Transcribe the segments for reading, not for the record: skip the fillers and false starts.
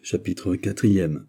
Chapitre 4.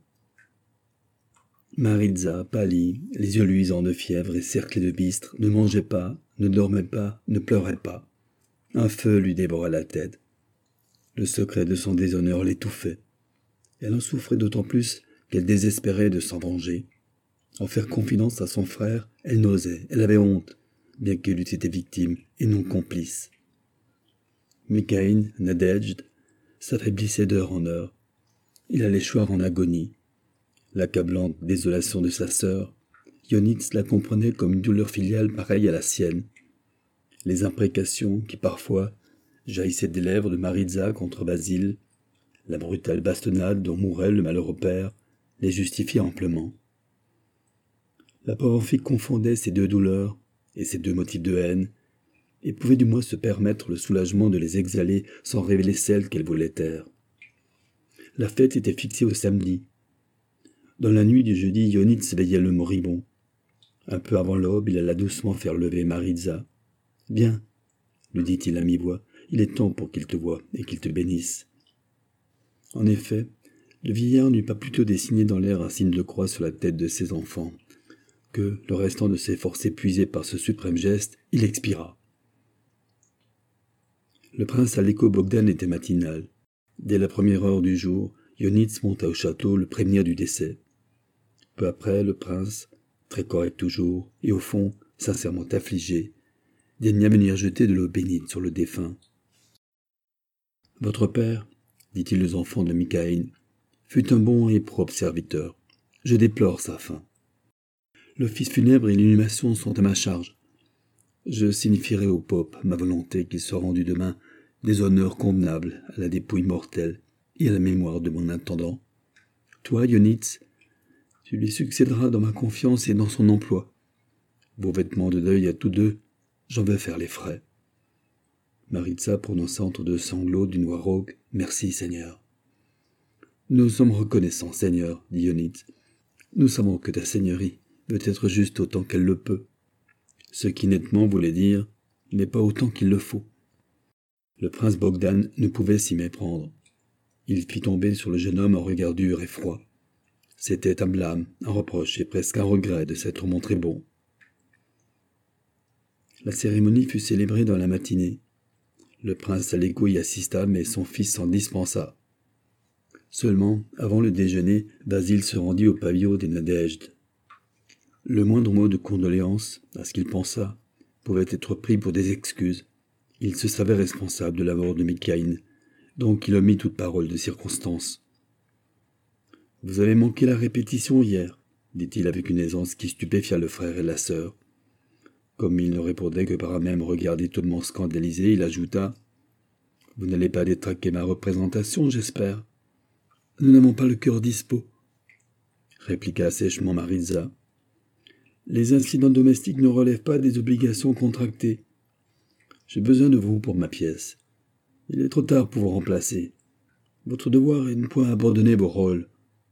Maritza, pâlie, les yeux luisants de fièvre et cerclés de bistre, ne mangeait pas, ne dormait pas, ne pleurait pas. Un feu lui dévora la tête. Le secret de son déshonneur l'étouffait. Elle en souffrait d'autant plus qu'elle désespérait de s'en venger. En faire confidence à son frère, elle n'osait, elle avait honte, bien qu'elle eût été victime et non complice. Mikhaïl Nadejd s'affaiblissait d'heure en heure. Il allait choir en agonie. L'accablante désolation de sa sœur, Yonitz la comprenait comme une douleur filiale pareille à la sienne. Les imprécations qui, parfois, jaillissaient des lèvres de Maritza contre Basile, la brutale bastonnade dont mourait le malheureux père, les justifiaient amplement. La pauvre fille confondait ces deux douleurs et ces deux motifs de haine, et pouvait du moins se permettre le soulagement de les exhaler sans révéler celle qu'elle voulait taire. La fête était fixée au samedi. Dans la nuit du jeudi, Yonitz veillait le moribond. Un peu avant l'aube, il alla doucement faire lever Maritza. « Viens, lui dit-il à mi-voix, il est temps pour qu'il te voie et qu'il te bénisse. » En effet, le vieillard n'eut pas plutôt dessiné dans l'air un signe de croix sur la tête de ses enfants, que, le restant de ses forces épuisées par ce suprême geste, il expira. Le prince Aliko Bogdan était matinal. Dès la première heure du jour, Yonitz monta au château le prévenir du décès. Peu après, le prince, très correct toujours, et au fond, sincèrement affligé, daigna venir jeter de l'eau bénite sur le défunt. « Votre père, dit-il aux enfants de Mikhaïl, fut un bon et propre serviteur. Je déplore sa fin. L'office funèbre et l'inhumation sont à ma charge. Je signifierai au pope ma volonté qu'il soit rendu demain des honneurs convenables à la dépouille mortelle et à la mémoire de mon intendant. Toi, Yonitz, tu lui succéderas dans ma confiance et dans son emploi. Vos vêtements de deuil à tous deux, j'en vais faire les frais. » Maritza prononça entre deux sanglots d'une voix rauque « Merci, Seigneur. »« Nous sommes reconnaissants, Seigneur, dit Yonitz. Nous savons que ta seigneurie veut être juste autant qu'elle le peut. Ce qui nettement voulait dire « mais pas autant qu'il le faut. » Le prince Bogdan ne pouvait s'y méprendre. Il fit tomber sur le jeune homme un regard dur et froid. C'était un blâme, un reproche et presque un regret de s'être montré bon. La cérémonie fut célébrée dans la matinée. Le prince Aliko y assista, mais son fils s'en dispensa. Seulement, avant le déjeuner, Basile se rendit au pavillon des Nadejd. Le moindre mot de condoléance, à ce qu'il pensa, pouvait être pris pour des excuses. Il se savait responsable de la mort de Mikhaïl, donc il omit toute parole de circonstance. « Vous avez manqué la répétition hier, dit-il avec une aisance qui stupéfia le frère et la sœur. Comme il ne répondait que par un même regard d'étonnement scandalisé, il ajouta « Vous n'allez pas détraquer ma représentation, j'espère. »« Nous n'avons pas le cœur dispo, » répliqua sèchement Maritza. « Les incidents domestiques ne relèvent pas des obligations contractées. J'ai besoin de vous pour ma pièce. Il est trop tard pour vous remplacer. Votre devoir est de ne point abandonner vos rôles. »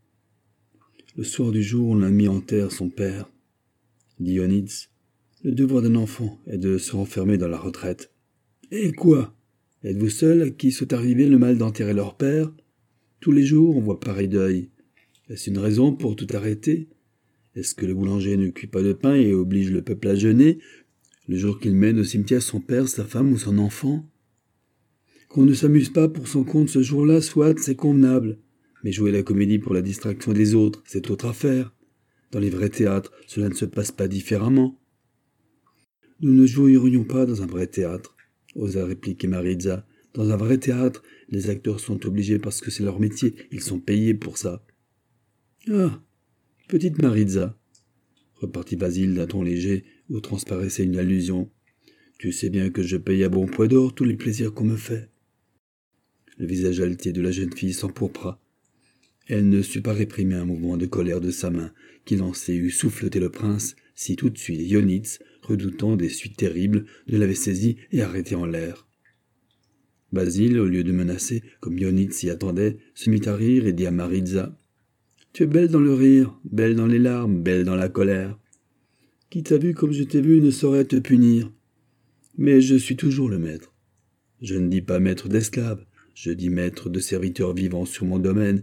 Le soir du jour, on a mis en terre son père, dit Yonitz. Le devoir d'un enfant est de se renfermer dans la retraite. Et quoi? Êtes-vous seul à qui soit arrivé le mal d'enterrer leur père? Tous les jours, on voit pareil deuil. Est-ce une raison pour tout arrêter? Est-ce que le boulanger ne cuit pas de pain et oblige le peuple à jeûner le jour qu'il mène au cimetière son père, sa femme ou son enfant? Qu'on ne s'amuse pas pour son compte ce jour-là, soit, c'est convenable. Mais jouer la comédie pour la distraction des autres, c'est autre affaire. Dans les vrais théâtres, cela ne se passe pas différemment. Nous ne jouerions pas dans un vrai théâtre, osa répliquer Maritza. Dans un vrai théâtre, les acteurs sont obligés parce que c'est leur métier, ils sont payés pour ça. Ah, petite Maritza, repartit Basile d'un ton léger où transparaissait une allusion. Tu sais bien que je paye à bon poids d'or tous les plaisirs qu'on me fait. Le visage altier de la jeune fille s'empourpra. Elle ne sut pas réprimer un mouvement de colère de sa main, qui lançait eût souffleté le prince, si tout de suite Yonitz, redoutant des suites terribles, ne l'avait saisi et arrêté en l'air. Basile, au lieu de menacer, comme Yonitz s'y attendait, se mit à rire et dit à Maritza « Tu es belle dans le rire, belle dans les larmes, belle dans la colère. Qui t'a vu comme je t'ai vu ne saurait te punir. Mais je suis toujours le maître. Je ne dis pas maître d'esclaves, je dis maître de serviteurs vivants sur mon domaine,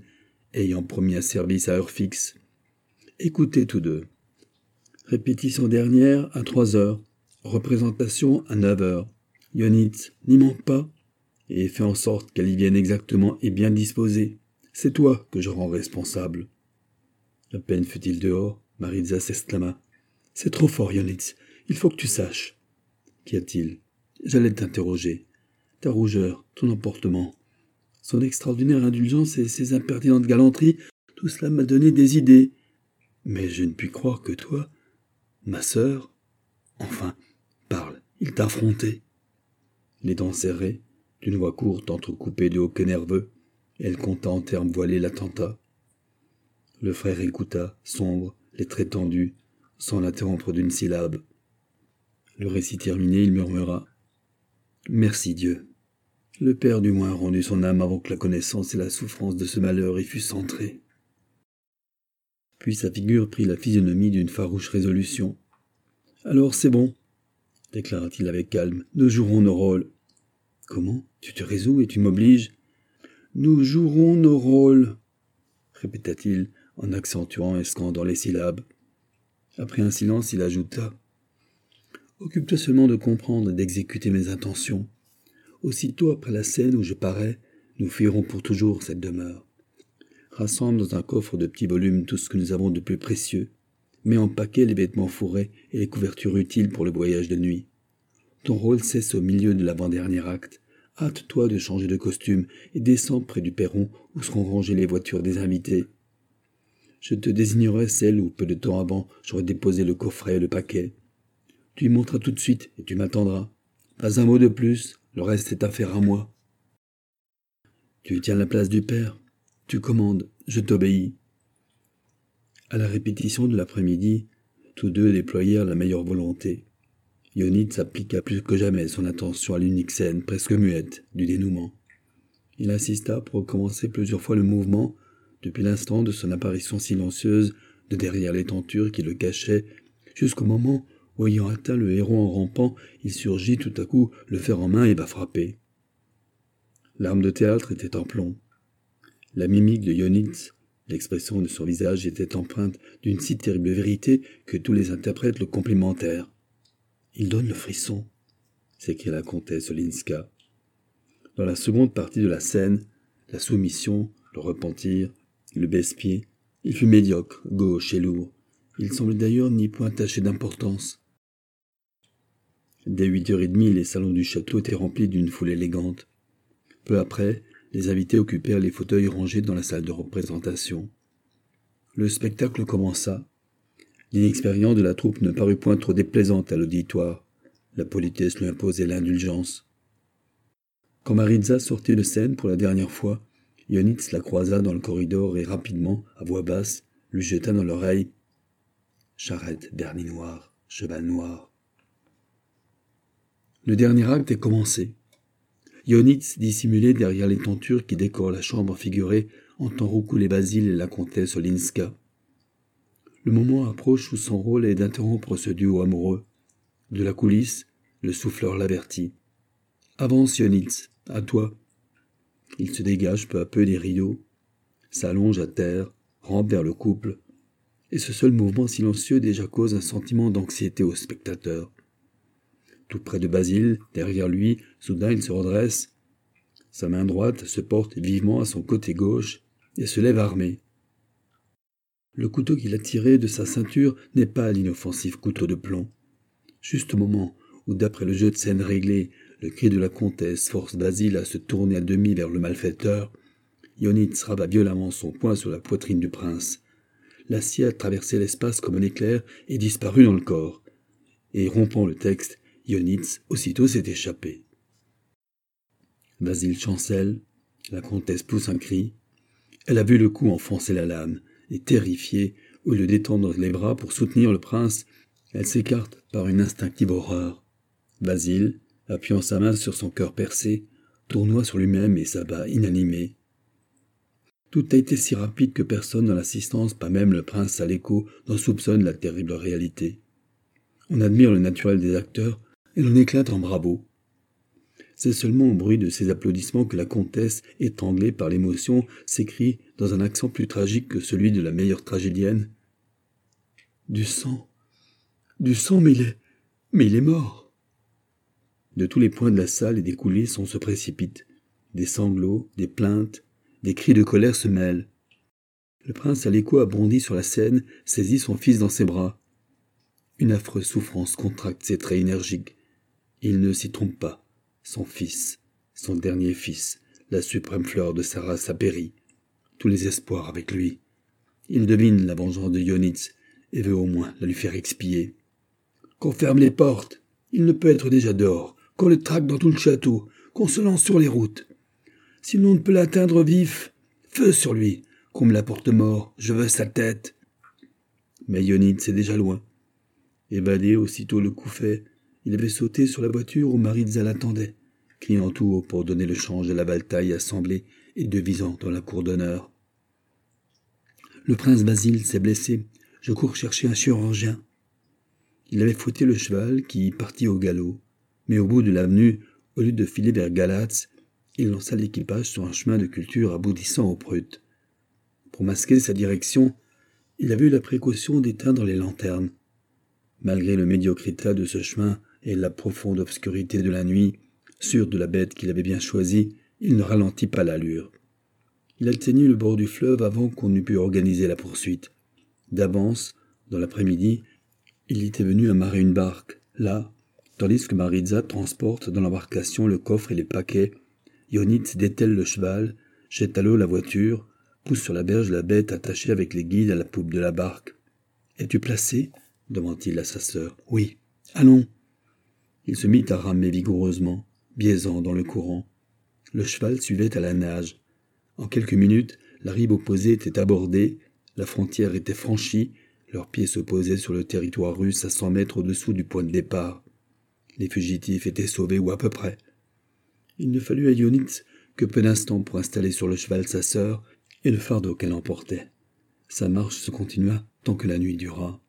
ayant promis un service à heure fixe. Écoutez tous deux. Répétition dernière à 3 heures. Représentation à 9 heures. Ionitz, n'y manque pas et fais en sorte qu'elle y vienne exactement et bien disposée. C'est toi que je rends responsable. À peine fut-il dehors, Maritza s'exclama. C'est trop fort, Ionitz. Il faut que tu saches. Qu'y a-t-il? J'allais t'interroger. Ta rougeur, ton emportement, son extraordinaire indulgence et ses impertinentes galanteries, tout cela m'a donné des idées. Mais je ne puis croire que toi, ma sœur... Enfin, parle, il t'a affronté. Les dents serrées, d'une voix courte entrecoupée de hoquets nerveux, elle conta en termes voilés l'attentat. Le frère écouta, sombre, les traits tendus, sans l'interrompre d'une syllabe. Le récit terminé, il murmura « Merci Dieu ». Le Père du moins a rendu son âme avant que la connaissance et la souffrance de ce malheur y fussent entrées. Puis sa figure prit la physionomie d'une farouche résolution. « Alors c'est bon, déclara-t-il avec calme, nous jouerons nos rôles. »« Comment? Tu te résous et tu m'obliges ?»« Nous jouerons nos rôles, répéta-t-il en accentuant et scandant les syllabes. Après un silence, il ajouta « Occupe-toi seulement de comprendre et d'exécuter mes intentions. Aussitôt après la scène où je parais, nous fuirons pour toujours cette demeure. Rassemble dans un coffre de petits volumes tout ce que nous avons de plus précieux. Mets en paquet les vêtements fourrés et les couvertures utiles pour le voyage de nuit. Ton rôle cesse au milieu de l'avant-dernier acte. Hâte-toi de changer de costume et descends près du perron où seront rangées les voitures des invités. Je te désignerai celle où peu de temps avant j'aurai déposé le coffret et le paquet. Tu y monteras tout de suite et tu m'attendras. Pas un mot de plus, le reste est affaire à moi. Tu tiens la place du père. Tu commandes, je t'obéis. À la répétition de l'après-midi, tous deux déployèrent la meilleure volonté. Ionitz appliqua plus que jamais son attention à l'unique scène, presque muette, du dénouement. Il insista pour recommencer plusieurs fois le mouvement, depuis l'instant de son apparition silencieuse de derrière les tentures qui le cachaient, jusqu'au moment où, ayant atteint le héros en rampant, il surgit tout à coup, le fer en main et va frapper. L'arme de théâtre était en plomb. La mimique de Ionitz, l'expression de son visage était empreinte d'une si terrible vérité que tous les interprètes le complimentèrent. « Il donne le frisson », s'écria la comtesse Olinska. Dans la seconde partie de la scène, la soumission, le repentir, le baisse-pied, il fut médiocre, gauche et lourd. Il semblait d'ailleurs n'y point tacher d'importance. Dès 8h30, les salons du château étaient remplis d'une foule élégante. Peu après, les invités occupèrent les fauteuils rangés dans la salle de représentation. Le spectacle commença. L'inexpérience de la troupe ne parut point trop déplaisante à l'auditoire. La politesse lui imposait l'indulgence. Quand Maritza sortit de scène pour la dernière fois, Ionitz la croisa dans le corridor et rapidement, à voix basse, lui jeta dans l'oreille « Charrette, vernis noir, cheval noir ». Le dernier acte est commencé. Ionitz, dissimulé derrière les tentures qui décorent la chambre figurée, entend roucouler Basile et la comtesse Olinska. Le moment approche où son rôle est d'interrompre ce duo amoureux. De la coulisse, le souffleur l'avertit. « Avance, Ionitz, à toi !» Il se dégage peu à peu des rideaux, s'allonge à terre, rampe vers le couple, et ce seul mouvement silencieux déjà cause un sentiment d'anxiété au spectateur. Tout près de Basile, derrière lui, soudain il se redresse. Sa main droite se porte vivement à son côté gauche et se lève armé. Le couteau qu'il a tiré de sa ceinture n'est pas l'inoffensif couteau de plomb. Juste au moment où, d'après le jeu de scène réglé, le cri de la comtesse force Basile à se tourner à demi vers le malfaiteur, Ionitz rabat violemment son poing sur la poitrine du prince. L'acier a traversé l'espace comme un éclair et disparu dans le corps. Et rompant le texte, Ionitz aussitôt s'est échappé. Basile chancelle, la comtesse pousse un cri. Elle a vu le coup enfoncer la lame, et terrifiée, au lieu d'étendre les bras pour soutenir le prince, elle s'écarte par une instinctive horreur. Basile, appuyant sa main sur son cœur percé, tournoie sur lui-même et s'abat inanimé. Tout a été si rapide que personne dans l'assistance, pas même le prince Saleko, n'en soupçonne la terrible réalité. On admire le naturel des acteurs et l'on éclate en bravos. C'est seulement au bruit de ces applaudissements que la comtesse, étranglée par l'émotion, s'écrie dans un accent plus tragique que celui de la meilleure tragédienne. « Du sang, mais il est mort !» De tous les points de la salle et des coulisses, on se précipite. Des sanglots, des plaintes, des cris de colère se mêlent. Le prince Aléko a bondi sur la scène, saisit son fils dans ses bras. Une affreuse souffrance contracte ses traits énergiques. Il ne s'y trompe pas. Son fils, son dernier fils, la suprême fleur de sa race a péri. Tous les espoirs avec lui. Il devine la vengeance de Ionitz et veut au moins la lui faire expier. Qu'on ferme les portes. Il ne peut être déjà dehors. Qu'on le traque dans tout le château. Qu'on se lance sur les routes. Si l'on ne peut l'atteindre vif, feu sur lui. Qu'on me l'apporte mort. Je veux sa tête. Mais Ionitz est déjà loin. Évadé aussitôt le coup fait, il avait sauté sur la voiture où Maritza l'attendait, criant tout haut pour donner le change à la bataille assemblée et devisant dans la cour d'honneur. Le prince Basile s'est blessé. Je cours chercher un chirurgien. Il avait fouetté le cheval qui partit au galop, mais au bout de l'avenue, au lieu de filer vers Galatz, il lança l'équipage sur un chemin de culture aboutissant aux Prutes. Pour masquer sa direction, il avait eu la précaution d'éteindre les lanternes. Malgré le médiocre état de ce chemin et la profonde obscurité de la nuit, sûr de la bête qu'il avait bien choisie, il ne ralentit pas l'allure. Il atteignit le bord du fleuve avant qu'on eût pu organiser la poursuite. D'avance, dans l'après-midi, il était venu amarrer une barque. Là, tandis que Maritza transporte dans l'embarcation le coffre et les paquets, Ionitz dételle le cheval, jette à l'eau la voiture, pousse sur la berge la bête attachée avec les guides à la poupe de la barque. « Es-tu placé ?» demanda-t-il à sa sœur. « Oui. Allons !» Il se mit à ramer vigoureusement, biaisant dans le courant. Le cheval suivait à la nage. En quelques minutes, la rive opposée était abordée, la frontière était franchie, leurs pieds se posaient sur le territoire russe à 100 mètres au-dessous du point de départ. Les fugitifs étaient sauvés ou à peu près. Il ne fallut à Ionitz que peu d'instants pour installer sur le cheval sa sœur et le fardeau qu'elle emportait. Sa marche se continua tant que la nuit dura.